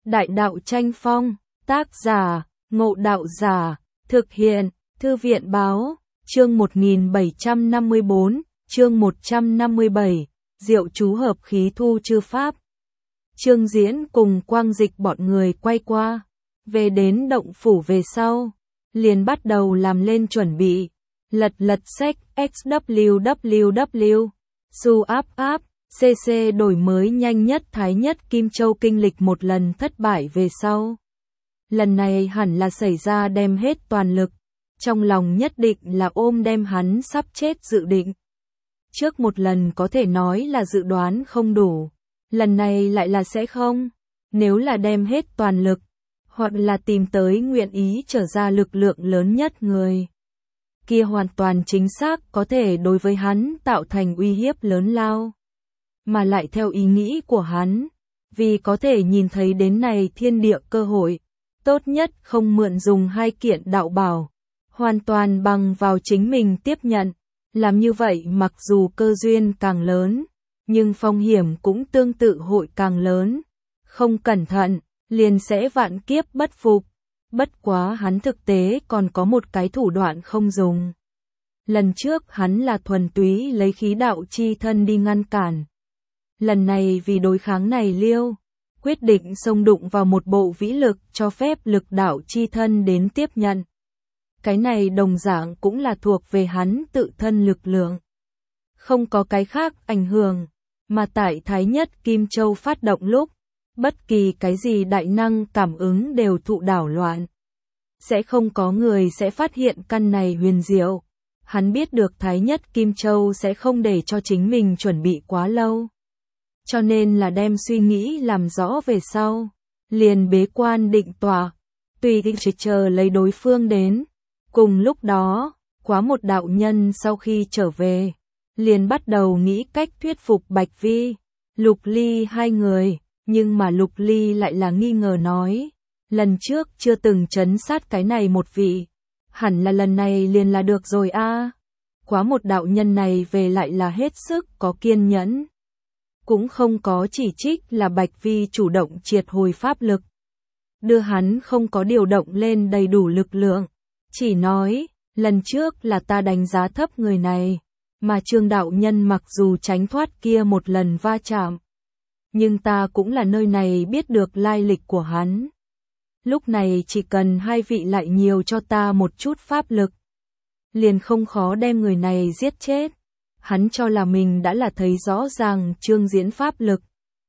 Đại đạo tranh phong, tác giả, Ngộ Đạo Giả, thực hiện, Thư viện báo, chương 1754, chương 157, Diệu chú hợp khí thu chư pháp. Trương Diễn cùng Quang Dịch bọn người quay qua, về đến động phủ về sau, liền bắt đầu làm lên chuẩn bị, lật sách XWWW, su áp, CC đổi mới nhanh nhất Thái Nhất Kim Châu kinh lịch một lần thất bại về sau. Lần này hẳn là xảy ra đem hết toàn lực, trong lòng nhất định là ôm đem hắn sắp chết dự định. Trước một lần có thể nói là dự đoán không đủ, lần này lại là sẽ không. Nếu là đem hết toàn lực, hoặc là tìm tới nguyện ý trở ra lực lượng lớn nhất người, kia hoàn toàn chính xác có thể đối với hắn tạo thành uy hiếp lớn lao. Mà lại theo ý nghĩ của hắn, vì có thể nhìn thấy đến này thiên địa cơ hội, tốt nhất không mượn dùng hai kiện đạo bảo, hoàn toàn bằng vào chính mình tiếp nhận. Làm như vậy mặc dù cơ duyên càng lớn, nhưng phong hiểm cũng tương tự hội càng lớn. Không cẩn thận, liền sẽ vạn kiếp bất phục. Bất quá hắn thực tế còn có một cái thủ đoạn không dùng. Lần trước hắn là thuần túy lấy khí đạo chi thân đi ngăn cản. Lần này vì đối kháng này liêu, quyết định xông đụng vào một bộ vĩ lực cho phép lực đạo chi thân đến tiếp nhận. Cái này đồng dạng cũng là thuộc về hắn tự thân lực lượng. Không có cái khác ảnh hưởng, mà tại Thái Nhất Kim Châu phát động lúc, bất kỳ cái gì đại năng cảm ứng đều thụ đảo loạn. Sẽ không có người sẽ phát hiện căn này huyền diệu. Hắn biết được Thái Nhất Kim Châu sẽ không để cho chính mình chuẩn bị quá lâu. Cho nên là đem suy nghĩ làm rõ về sau, liền bế quan định tọa, tùy ý chờ lấy đối phương đến. Cùng lúc đó, quá một đạo nhân sau khi trở về, liền bắt đầu nghĩ cách thuyết phục Bạch Vi, Lục Ly hai người, nhưng mà Lục Ly lại là nghi ngờ nói, lần trước chưa từng trấn sát cái này một vị, hẳn là lần này liền là được rồi a. Quá một đạo nhân này về lại là hết sức có kiên nhẫn. Cũng không có chỉ trích là Bạch Vi chủ động triệt hồi pháp lực, đưa hắn không có điều động lên đầy đủ lực lượng, chỉ nói, lần trước là ta đánh giá thấp người này, mà Trương đạo nhân mặc dù tránh thoát kia một lần va chạm, nhưng ta cũng là nơi này biết được lai lịch của hắn. Lúc này chỉ cần hai vị lại nhiều cho ta một chút pháp lực, liền không khó đem người này giết chết. Hắn cho là mình đã là thấy rõ ràng Trương Diễn pháp lực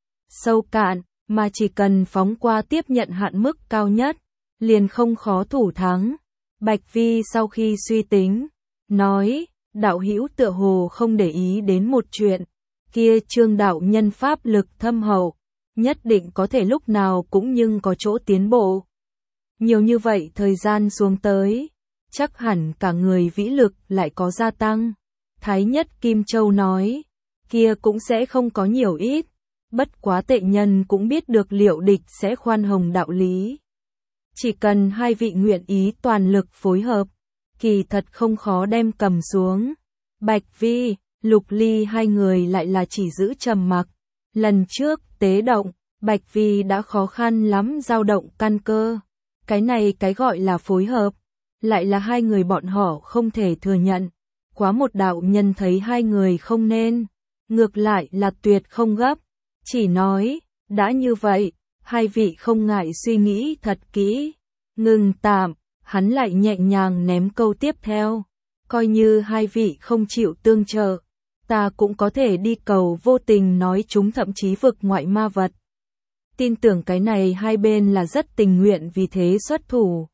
sâu cạn, mà chỉ cần phóng qua tiếp nhận hạn mức cao nhất, liền không khó thủ thắng. Bạch Vi sau khi suy tính, nói, đạo hữu tựa hồ không để ý đến một chuyện, kia Trương đạo nhân pháp lực thâm hậu, nhất định có thể lúc nào cũng nhưng có chỗ tiến bộ. Nhiều như vậy thời gian xuống tới, chắc hẳn cả người vĩ lực lại có gia tăng. Thái Nhất Kim Châu nói, kia cũng sẽ không có nhiều ít, bất quá tệ nhân cũng biết được liệu địch sẽ khoan hồng đạo lý. Chỉ cần hai vị nguyện ý toàn lực phối hợp, kỳ thật không khó đem cầm xuống. Bạch Vi, Lục Ly hai người lại là chỉ giữ trầm mặc. Lần trước tế động, Bạch Vi đã khó khăn lắm dao động căn cơ. Cái này cái gọi là phối hợp, lại là hai người bọn họ không thể thừa nhận. Quá một đạo nhân thấy hai người không nên, ngược lại là tuyệt không gấp, chỉ nói, đã như vậy, hai vị không ngại suy nghĩ thật kỹ. Ngừng tạm, hắn lại nhẹ nhàng ném câu tiếp theo, coi như hai vị không chịu tương trợ, ta cũng có thể đi cầu vô tình nói chúng thậm chí vực ngoại ma vật. Tin tưởng cái này hai bên là rất tình nguyện vì thế xuất thủ.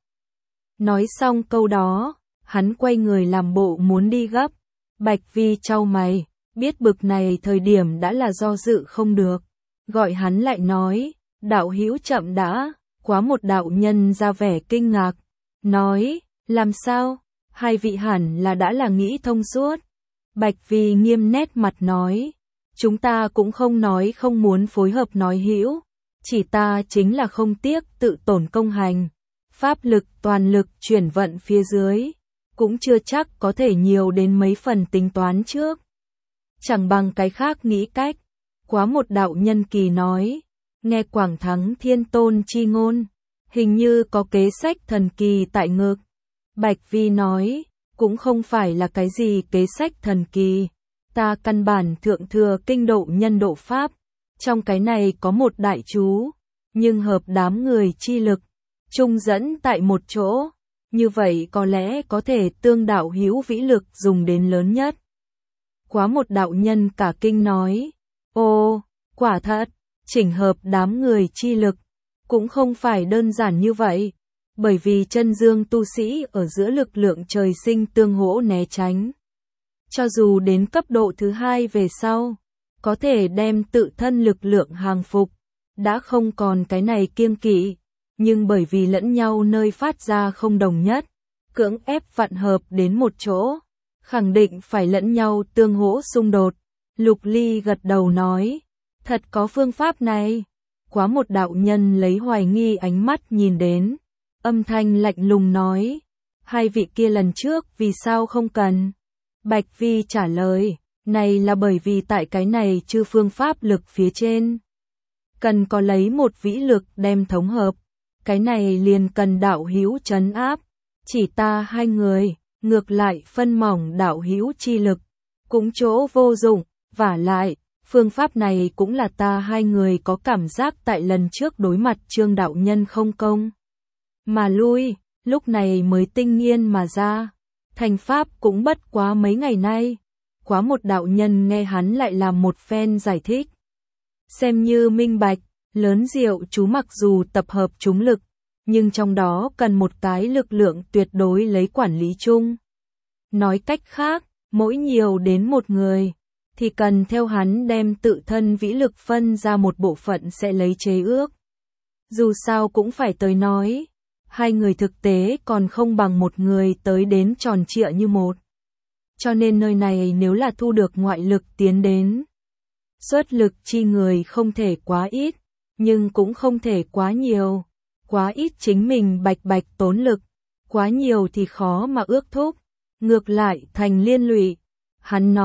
Nói xong câu đó, hắn quay người làm bộ muốn đi gấp. Bạch Vi chau mày, biết bực này thời điểm đã là do dự không được, gọi hắn lại nói, đạo hữu chậm đã. Quá một đạo nhân ra vẻ kinh ngạc, nói, làm sao, hai vị hẳn là đã là nghĩ thông suốt. Bạch Vi nghiêm nét mặt nói, chúng ta cũng không nói không muốn phối hợp nói hữu, chỉ ta chính là không tiếc tự tổn công hành, pháp lực toàn lực chuyển vận phía dưới, cũng chưa chắc có thể nhiều đến mấy phần tính toán trước. Chẳng bằng cái khác nghĩ cách. Quá một đạo nhân kỳ nói, Nghe Quảng Thắng Thiên Tôn chi ngôn, hình như có kế sách thần kỳ tại ngực. Bạch Vi nói, cũng không phải là cái gì kế sách thần kỳ. Ta căn bản thượng thừa kinh độ nhân độ pháp. Trong cái này có một đại chú, nhưng hợp đám người chi lực, chung dẫn tại một chỗ. Như vậy có lẽ có thể tương đạo hữu vĩ lực dùng đến lớn nhất. Quá một đạo nhân cả kinh nói, ô, quả thật, chỉnh hợp đám người chi lực, cũng không phải đơn giản như vậy, bởi vì chân dương tu sĩ ở giữa lực lượng trời sinh tương hỗ né tránh. Cho dù đến cấp độ thứ hai về sau, có thể đem tự thân lực lượng hàng phục, đã không còn cái này kiêng kỵ, nhưng bởi vì lẫn nhau nơi phát ra không đồng nhất, cưỡng ép vặn hợp đến một chỗ, khẳng định phải lẫn nhau tương hỗ xung đột. Lục Ly gật đầu nói, thật có phương pháp này. Quá một đạo nhân lấy hoài nghi ánh mắt nhìn đến, âm thanh lạnh lùng nói, hai vị kia lần trước vì sao không cần? Bạch Vi trả lời, này là bởi vì tại cái này chư phương pháp lực phía trên, cần có lấy một vĩ lực đem thống hợp, cái này liền cần đạo hữu trấn áp, chỉ ta hai người, ngược lại phân mỏng đạo hữu chi lực, cũng chỗ vô dụng, vả lại, phương pháp này cũng là ta hai người có cảm giác tại lần trước đối mặt Trương đạo nhân không công mà lui, lúc này mới tinh nghiên mà ra, thành pháp cũng bất quá mấy ngày nay. Quá một đạo nhân nghe hắn lại làm một phen giải thích, xem như minh bạch, lớn diệu chú mặc dù tập hợp chúng lực, nhưng trong đó cần một cái lực lượng tuyệt đối lấy quản lý chung. Nói cách khác, mỗi nhiều đến một người, thì cần theo hắn đem tự thân vĩ lực phân ra một bộ phận sẽ lấy chế ước. Dù sao cũng phải tới nói, hai người thực tế còn không bằng một người tới đến tròn trịa như một. Cho nên nơi này nếu là thu được ngoại lực tiến đến, xuất lực chi người không thể quá ít, nhưng cũng không thể quá nhiều. Quá ít chính mình bạch bạch tốn lực, quá nhiều thì khó mà ước thúc, ngược lại thành liên lụy. Hắn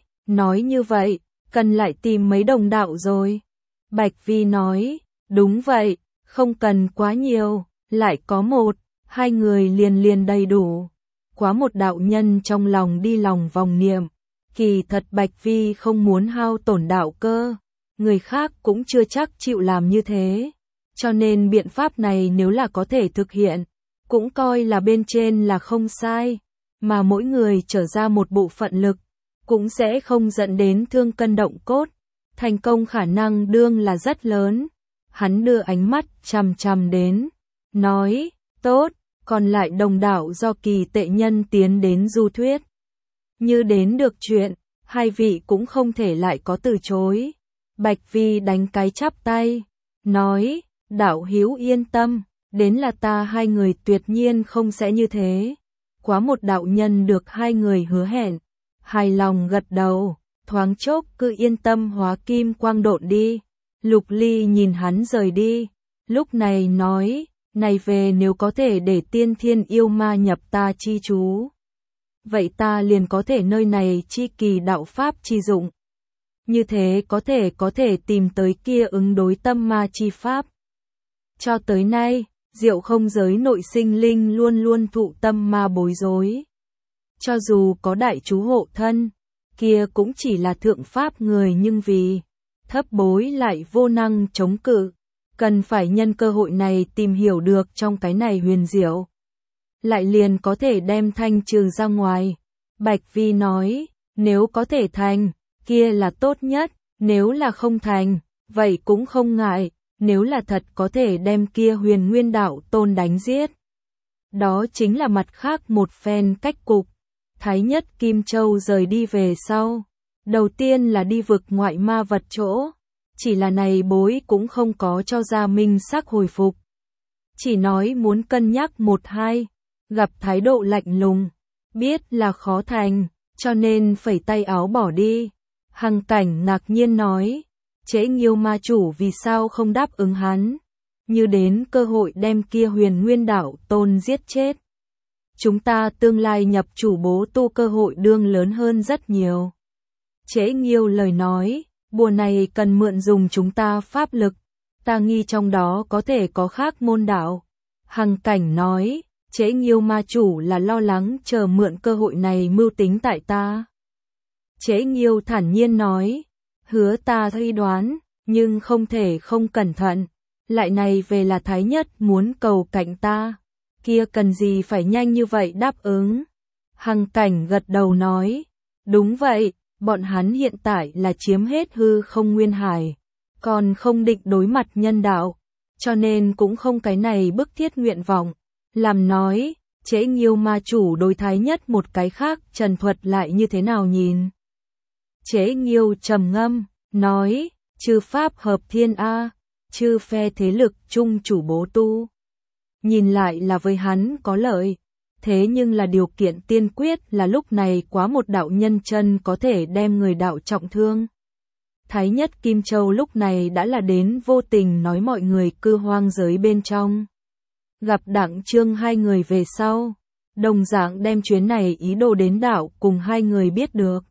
nói như vậy, cần lại tìm mấy đồng đạo rồi. Bạch Vi nói, đúng vậy, không cần quá nhiều, lại có một, hai người liền đầy đủ. Quá một đạo nhân trong lòng đi lòng vòng niệm, kỳ thật Bạch Vi không muốn hao tổn đạo cơ, người khác cũng chưa chắc chịu làm như thế. Cho nên biện pháp này nếu là có thể thực hiện, cũng coi là bên trên là không sai, mà mỗi người trở ra một bộ phận lực, cũng sẽ không dẫn đến thương cân động cốt, thành công khả năng đương là rất lớn. Hắn đưa ánh mắt chằm chằm đến, nói, tốt, còn lại đồng đạo do Kỳ Tệ Nhân tiến đến du thuyết. Như đến được chuyện, hai vị cũng không thể lại có từ chối. Bạch Vi đánh cái chắp tay, nói, đạo hữu yên tâm, đến là ta hai người tuyệt nhiên không sẽ như thế. Quá một đạo nhân được hai người hứa hẹn, hài lòng gật đầu, thoáng chốc cứ yên tâm hóa kim quang độn đi. Lục Ly nhìn hắn rời đi, lúc này nói, này về nếu có thể để tiên thiên yêu ma nhập ta chi chú, vậy ta liền có thể nơi này chi kỳ đạo pháp chi dụng. Như thế có thể tìm tới kia ứng đối tâm ma chi pháp. Cho tới nay, Diệu Không giới nội sinh linh luôn luôn thụ tâm ma bối rối. Cho dù có đại chú hộ thân, kia cũng chỉ là thượng pháp người nhưng vì thấp bối lại vô năng chống cự, cần phải nhân cơ hội này tìm hiểu được trong cái này huyền diệu, lại liền có thể đem thanh trừ ra ngoài. Bạch Vi nói, nếu có thể thành, kia là tốt nhất, nếu là không thành, vậy cũng không ngại, nếu là thật có thể đem kia Huyền Nguyên đạo tôn đánh giết. Đó chính là mặt khác một phen cách cục. Thái nhất Kim Châu rời đi về sau, đầu tiên là đi vực ngoại ma vật chỗ, chỉ là này bối cũng không có cho ra minh sắc hồi phục. Chỉ nói muốn cân nhắc một hai, gặp thái độ lạnh lùng, biết là khó thành, cho nên phẩy tay áo bỏ đi. Hằng Cảnh ngạc nhiên nói, Trễ Nghiêu ma chủ vì sao không đáp ứng hắn, như đến cơ hội đem kia Huyền Nguyên đạo tôn giết chết. Chúng ta tương lai nhập chủ bố tu cơ hội đương lớn hơn rất nhiều. Trễ Nghiêu lời nói, bùa này cần mượn dùng chúng ta pháp lực, ta nghi trong đó có thể có khác môn đạo. Hằng Cảnh nói, Trễ Nghiêu ma chủ là lo lắng chờ mượn cơ hội này mưu tính tại ta. Trễ Nghiêu thản nhiên nói, hứa ta suy đoán, nhưng không thể không cẩn thận. Lại này về là Thái Nhất muốn cầu cạnh ta, kia cần gì phải nhanh như vậy đáp ứng. Hằng Cảnh gật đầu nói, đúng vậy, bọn hắn hiện tại là chiếm hết hư không nguyên hải, còn không định đối mặt nhân đạo, cho nên cũng không cái này bức thiết nguyện vọng. Làm nói, Trễ Nghiêu ma chủ đối Thái Nhất một cái khác trần thuật lại như thế nào nhìn. Trễ Nghiêu trầm ngâm, nói, chư pháp hợp thiên a, chư phe thế lực chung chủ bố tu. Nhìn lại là với hắn có lợi, thế nhưng là điều kiện tiên quyết là lúc này quá một đạo nhân chân có thể đem người đạo trọng thương. Thái Nhất Kim Châu lúc này đã là đến vô tình nói mọi người cư hoang giới bên trong. Gặp Đặng Trương hai người về sau, đồng dạng đem chuyến này ý đồ đến đảo cùng hai người biết được.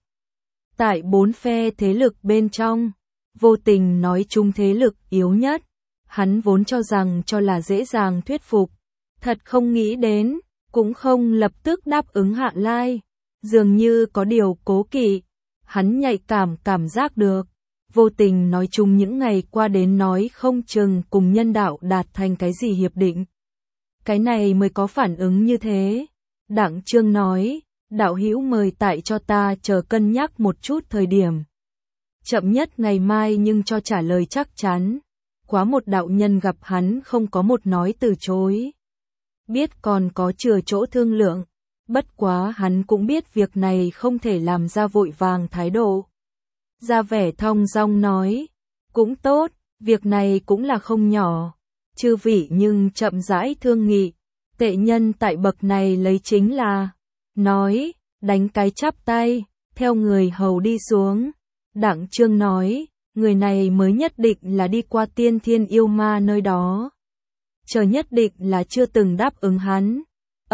Tại bốn phe thế lực bên trong, vô tình nói chung thế lực yếu nhất, hắn vốn cho rằng cho là dễ dàng thuyết phục, thật không nghĩ đến, cũng không lập tức đáp ứng Hạ Lai, dường như có điều cố kỵ, hắn nhạy cảm giác được, vô tình nói chung những ngày qua đến nói không chừng cùng nhân đạo đạt thành cái gì hiệp định. Cái này mới có phản ứng như thế. Đặng Trương nói, đạo hữu mời tại cho ta chờ cân nhắc một chút thời điểm. Chậm nhất ngày mai nhưng cho trả lời chắc chắn. Quá một đạo nhân gặp hắn không có một nói từ chối. Biết còn có chừa chỗ thương lượng. Bất quá hắn cũng biết việc này không thể làm ra vội vàng thái độ. Ra vẻ thong dong nói, cũng tốt, việc này cũng là không nhỏ. Chư vị nhưng chậm rãi thương nghị, tệ nhân tại bậc này lấy chính là, nói, đánh cái chắp tay, theo người hầu đi xuống. Đặng Trương nói, người này mới nhất định là đi qua tiên thiên yêu ma nơi đó. Chờ nhất định là chưa từng đáp ứng hắn.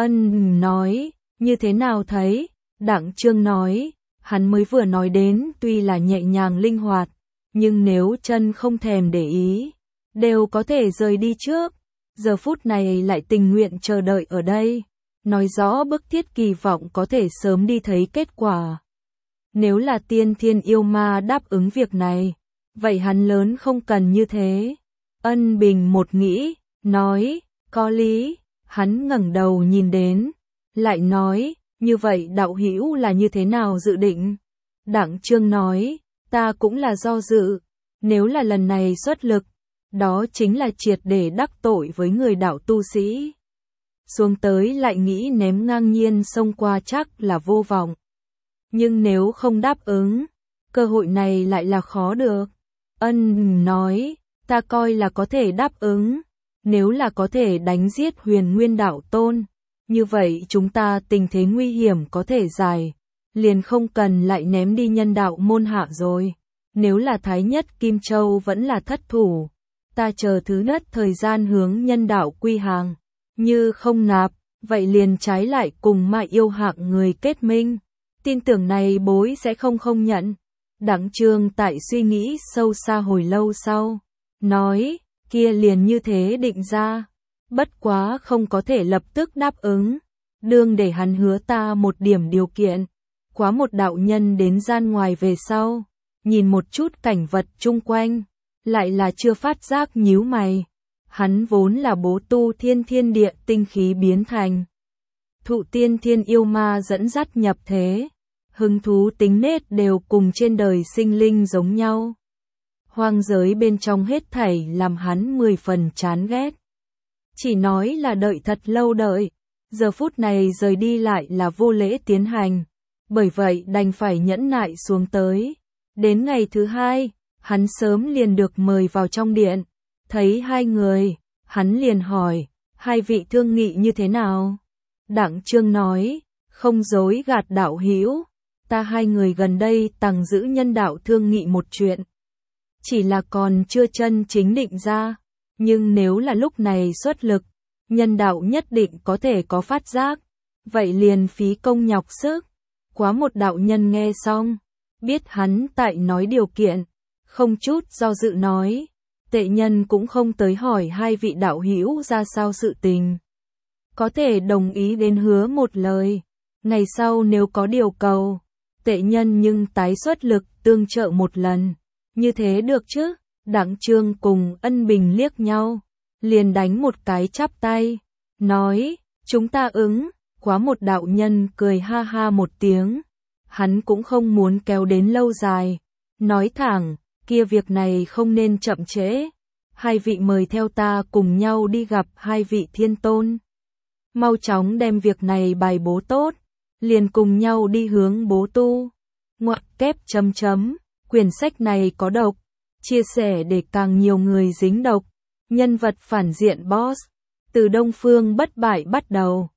Ân nói, như thế nào thấy? Đặng Trương nói, hắn mới vừa nói đến tuy là nhẹ nhàng linh hoạt, nhưng nếu chân không thèm để ý, đều có thể rời đi trước. Giờ phút này lại tình nguyện chờ đợi ở đây, nói rõ bức thiết kỳ vọng có thể sớm đi thấy kết quả. Nếu là tiên thiên yêu ma đáp ứng việc này, vậy hắn lớn không cần như thế. Ân Bình một nghĩ, nói, có lý, hắn ngẩng đầu nhìn đến, lại nói, như vậy đạo hữu là như thế nào dự định? Đặng Trương nói, ta cũng là do dự, nếu là lần này xuất lực, đó chính là triệt để đắc tội với người đạo tu sĩ. Xuống tới lại nghĩ ném ngang nhiên xông qua chắc là vô vọng. Nhưng nếu không đáp ứng, cơ hội này lại là khó được. Ân nói, ta coi là có thể đáp ứng, nếu là có thể đánh giết Huyền Nguyên đạo tôn, như vậy chúng ta tình thế nguy hiểm có thể giải, liền không cần lại ném đi nhân đạo môn hạ rồi. Nếu là Thái Nhất Kim Châu vẫn là thất thủ, ta chờ thứ nhất thời gian hướng nhân đạo quy hàng, như không nạp, vậy liền trái lại cùng mà yêu hạng người kết minh. Tin tưởng này bối sẽ không nhận. Đặng Trương tại suy nghĩ sâu xa hồi lâu sau, nói, kia liền như thế định ra, bất quá không có thể lập tức đáp ứng, đương để hắn hứa ta một điểm điều kiện. Quá một đạo nhân đến gian ngoài về sau, nhìn một chút cảnh vật chung quanh, lại là chưa phát giác nhíu mày. Hắn vốn là bố tu thiên địa tinh khí biến thành. Thụ tiên thiên yêu ma dẫn dắt nhập thế. Hứng thú tính nết đều cùng trên đời sinh linh giống nhau. Hoang giới bên trong hết thảy làm hắn 10 phần chán ghét. Chỉ nói là đợi thật lâu đợi, giờ phút này rời đi lại là vô lễ tiến hành. Bởi vậy đành phải nhẫn nại xuống tới. Đến ngày thứ hai, hắn sớm liền được mời vào trong điện. Thấy hai người, hắn liền hỏi, hai vị thương nghị như thế nào? Đặng Trương nói, không dối gạt đạo hữu, ta hai người gần đây tằng giữ nhân đạo thương nghị một chuyện. Chỉ là còn chưa chân chính định ra, nhưng nếu là lúc này xuất lực, nhân đạo nhất định có thể có phát giác, vậy liền phí công nhọc sức. Quá một đạo nhân nghe xong, biết hắn tại nói điều kiện, không chút do dự nói, Tệ nhân cũng không tới hỏi hai vị đạo hữu ra sao sự tình. Có thể đồng ý đến hứa một lời. Ngày sau nếu có điều cầu, tệ nhân nhưng tái xuất lực tương trợ một lần. Như thế được chứ? Đặng Trương cùng Ân Bình liếc nhau, liền đánh một cái chắp tay, nói, chúng ta ứng. Quá một đạo nhân cười ha ha một tiếng, hắn cũng không muốn kéo đến lâu dài, nói thẳng, kia việc này không nên chậm trễ, hai vị mời theo ta cùng nhau đi gặp hai vị thiên tôn. Mau chóng đem việc này bài bố tốt, liền cùng nhau đi hướng bố tu. Ngoặc kép chấm chấm, quyển sách này có độc, chia sẻ để càng nhiều người dính độc. Nhân vật phản diện boss, từ Đông Phương bất bại bắt đầu.